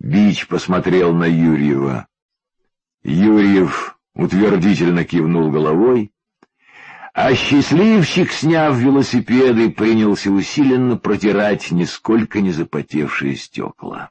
Бич посмотрел на Юрьева. Юрьев утвердительно кивнул головой, а счастливчик, сняв велосипеды, принялся усиленно протирать нисколько не запотевшие стекла.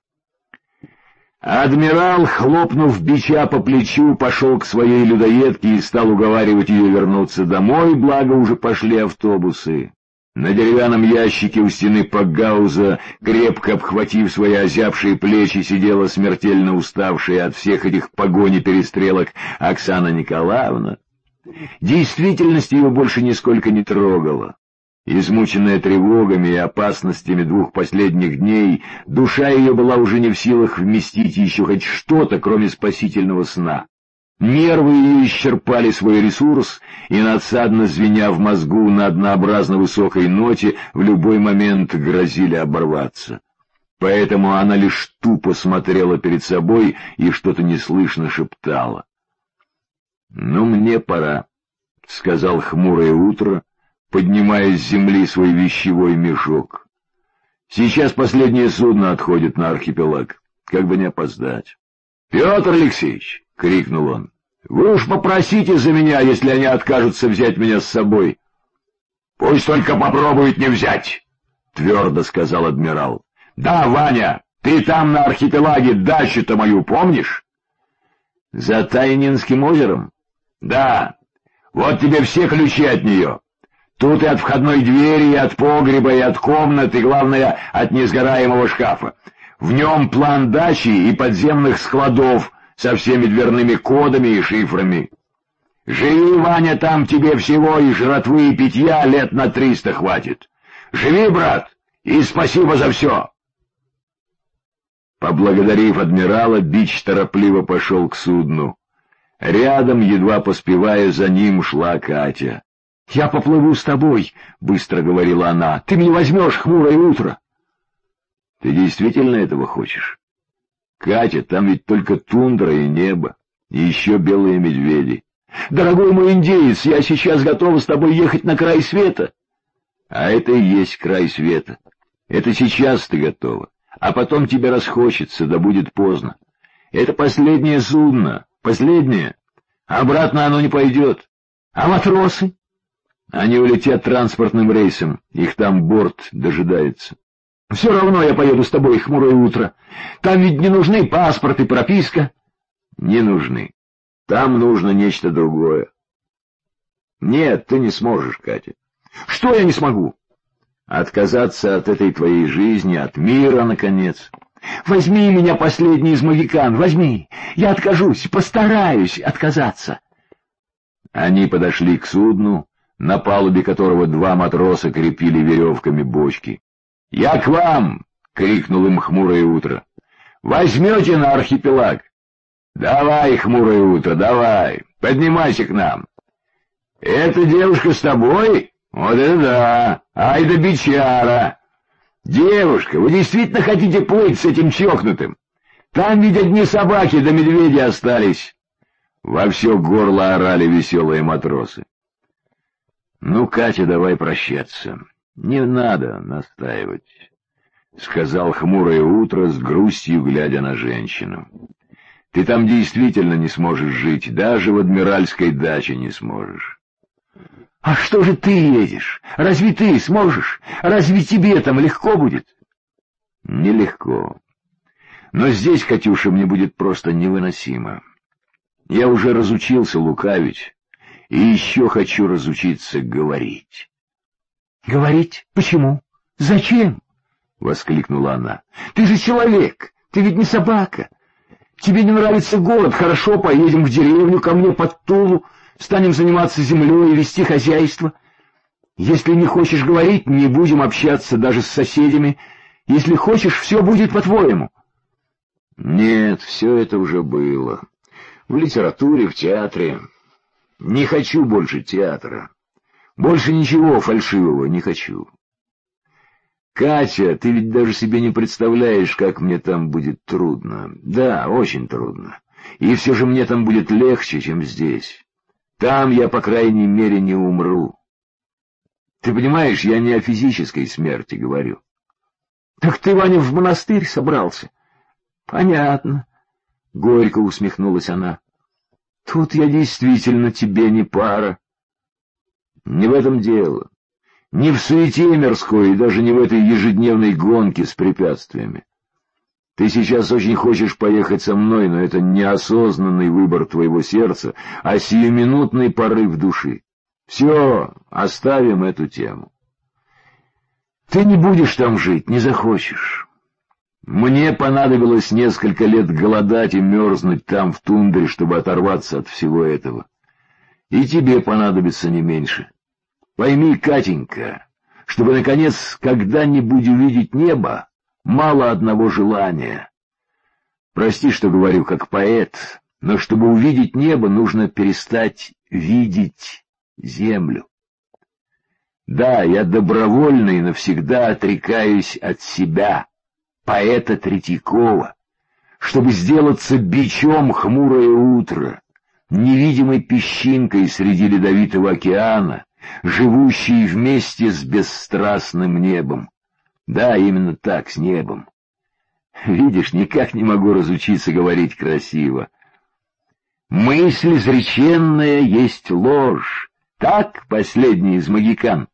Адмирал, хлопнув Бича по плечу, пошел к своей людоедке и стал уговаривать ее вернуться домой, благо уже пошли автобусы. На деревянном ящике у стены Пакгауза, крепко обхватив свои озябшие плечи, сидела смертельно уставшая от всех этих погонь и перестрелок Оксана Николаевна. Действительность ее больше нисколько не трогала. Измученная тревогами и опасностями 2 последних дней, душа ее была уже не в силах вместить еще хоть что-то, кроме спасительного сна. Нервы ее исчерпали свой ресурс, и, надсадно звеня в мозгу на однообразно высокой ноте, в любой момент грозили оборваться. Поэтому она лишь тупо смотрела перед собой и что-то неслышно шептала. «Ну, мне пора», — сказал хмурое утро, поднимая с земли свой вещевой мешок. «Сейчас последнее судно отходит на архипелаг, как бы не опоздать». «Петр Алексеевич!» — крикнул он. «Вы уж попросите за меня, если они откажутся взять меня с собой». «Пусть только попробуют не взять», — твердо сказал адмирал. «Да, Ваня, ты там на архипелаге дачу-то мою помнишь?» «За Тайнинским озером?» «Да, вот тебе все ключи от нее. Тут и от входной двери, и от погреба, и от комнат, и, главное, от несгораемого шкафа. В нем план дачи и подземных складов со всеми дверными кодами и шифрами. Живи, Ваня, там тебе всего и жратвы, и питья лет на 300 хватит. Живи, брат, и спасибо за все». Поблагодарив адмирала, Бич торопливо пошел к судну. Рядом, едва поспевая за ним, шла Катя. «Я поплыву с тобой», — быстро говорила она. «Ты мне возьмешь хмурое утро». «Ты действительно этого хочешь? Катя, там ведь только тундра и небо, и еще белые медведи». «Дорогой мой индеец, я сейчас готова с тобой ехать на край света». «А это и есть край света. Это сейчас ты готова, а потом тебе расхочется, да будет поздно. Это последнее судно, последнее. Обратно оно не пойдет. А матросы?» «Они улетят транспортным рейсом, их там борт дожидается». «Все равно я поеду с тобой, хмурое утро. Там ведь не нужны паспорт и прописка». «Не нужны. Там нужно нечто другое». «Нет, ты не сможешь, Катя». «Что я не смогу?» «Отказаться от этой твоей жизни, от мира, наконец». «Возьми меня, последний из могикан, возьми. Я откажусь, постараюсь отказаться». Они подошли к судну, на палубе которого 2 матроса крепили веревками бочки. «Я к вам!» — крикнул им хмурое утро. «Возьмете на архипелаг?» «Давай, хмурое утро, давай, поднимайся к нам». «Эта девушка с тобой? Вот это да! Ай да бичара! Девушка, вы действительно хотите плыть с этим чокнутым? Там ведь одни собаки да медведи остались!» Во все горло орали веселые матросы. «Ну, Катя, давай прощаться. Не надо настаивать», — сказал хмурое утро с грустью, глядя на женщину. «Ты там действительно не сможешь жить, даже в адмиральской даче не сможешь». «А что же ты едешь? Разве ты сможешь? Разве тебе там легко будет?» «Нелегко. Но здесь, Катюша, мне будет просто невыносимо. Я уже разучился лукавить, и еще хочу разучиться говорить». «Говорить? Почему? Зачем?» — воскликнула она. «Ты же человек, ты ведь не собака. Тебе не нравится город? Хорошо, поедем в деревню ко мне под Тулу, станем заниматься землей и вести хозяйство. Если не хочешь говорить, не будем общаться даже с соседями. Если хочешь, все будет по-твоему». «Нет, все это уже было. В литературе, в театре. Не хочу больше театра. Больше ничего фальшивого не хочу. Катя, ты ведь даже себе не представляешь, как мне там будет трудно. Да, очень трудно. И все же мне там будет легче, чем здесь. Там я, по крайней мере, не умру. Ты понимаешь, я не о физической смерти говорю». «Так ты, Ваня, в монастырь собрался? Понятно. Горько усмехнулась она. Тут я действительно тебе не пара. Не в этом дело. Не в суете мирской и даже не в этой ежедневной гонке с препятствиями. Ты сейчас очень хочешь поехать со мной, но это неосознанный выбор твоего сердца, а сиюминутный порыв души. Все, оставим эту тему. Ты не будешь там жить, не захочешь. Мне понадобилось несколько лет голодать и мерзнуть там в тундре, чтобы оторваться от всего этого. И тебе понадобится не меньше. Пойми, Катенька, чтобы, наконец, когда-нибудь увидеть небо, мало одного желания. Прости, что говорю как поэт, но чтобы увидеть небо, нужно перестать видеть землю. Да, я добровольно и навсегда отрекаюсь от себя, поэта Третьякова, чтобы сделаться бичом хмурое утро, невидимой песчинкой среди ледовитого океана, живущей вместе с бесстрастным небом. Да, именно так, с небом. Видишь, никак не могу разучиться говорить красиво. Мысль изреченная есть ложь. Так последний из могикан.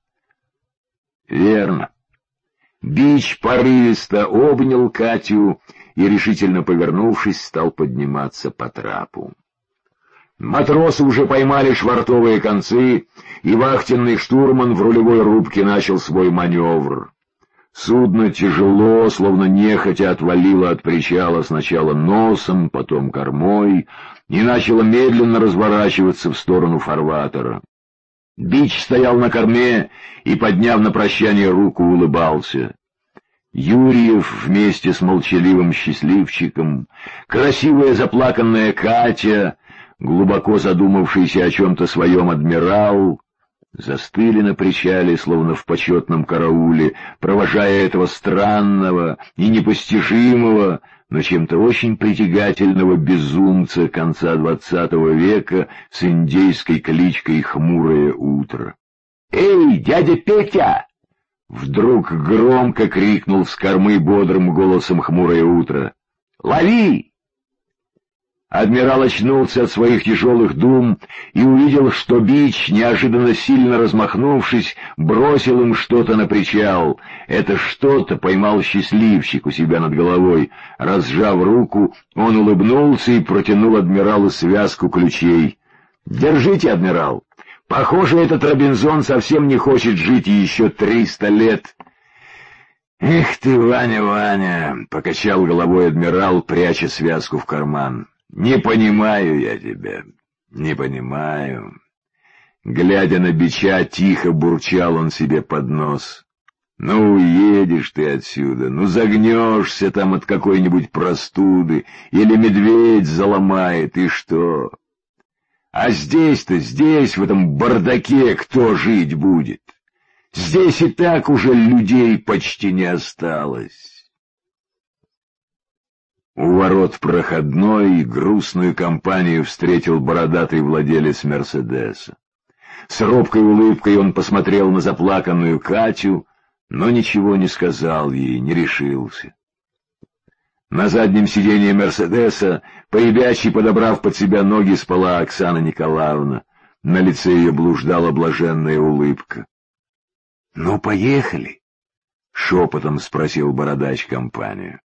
Верно. Бич порывисто обнял Катю и, решительно повернувшись, стал подниматься по трапу. Матросы уже поймали швартовые концы, и вахтенный штурман в рулевой рубке начал свой маневр. Судно тяжело, словно нехотя отвалило от причала сначала носом, потом кормой, и начало медленно разворачиваться в сторону фарватера. Бич стоял на корме и, подняв на прощание руку, улыбался. Юрьев вместе с молчаливым счастливчиком, красивая заплаканная Катя, глубоко задумавшийся о чем-то своем адмирал, застыли на причале, словно в почетном карауле, провожая этого странного и непостижимого, но чем-то очень притягательного безумца конца XX века с индейской кличкой «Хмурое утро». «Эй, дядя Петя!» — вдруг громко крикнул с кормы бодрым голосом «Хмурое утро». «Лови!» Адмирал очнулся от своих тяжелых дум и увидел, что Бич, неожиданно сильно размахнувшись, бросил им что-то на причал. Это что-то поймал счастливчик у себя над головой. Разжав руку, он улыбнулся и протянул адмиралу связку ключей. «Держите, адмирал! Похоже, этот Робинзон совсем не хочет жить еще 300 лет!» «Эх ты, Ваня, Ваня!» — покачал головой адмирал, пряча связку в карман. «Не понимаю я тебя, не понимаю». Глядя на Бича, тихо бурчал он себе под нос. «Ну, уедешь ты отсюда, ну, загнешься там от какой-нибудь простуды, или медведь заломает, и что? А здесь-то, здесь, в этом бардаке, кто жить будет? Здесь и так уже людей почти не осталось». У ворот проходной грустную компанию встретил бородатый владелец «Мерседеса». С робкой улыбкой он посмотрел на заплаканную Катю, но ничего не сказал ей, не решился. На заднем сиденье «Мерседеса», поребячий подобрав под себя ноги, спала Оксана Николаевна. На лице ее блуждала блаженная улыбка. — Ну, поехали? — шепотом спросил бородач компанию.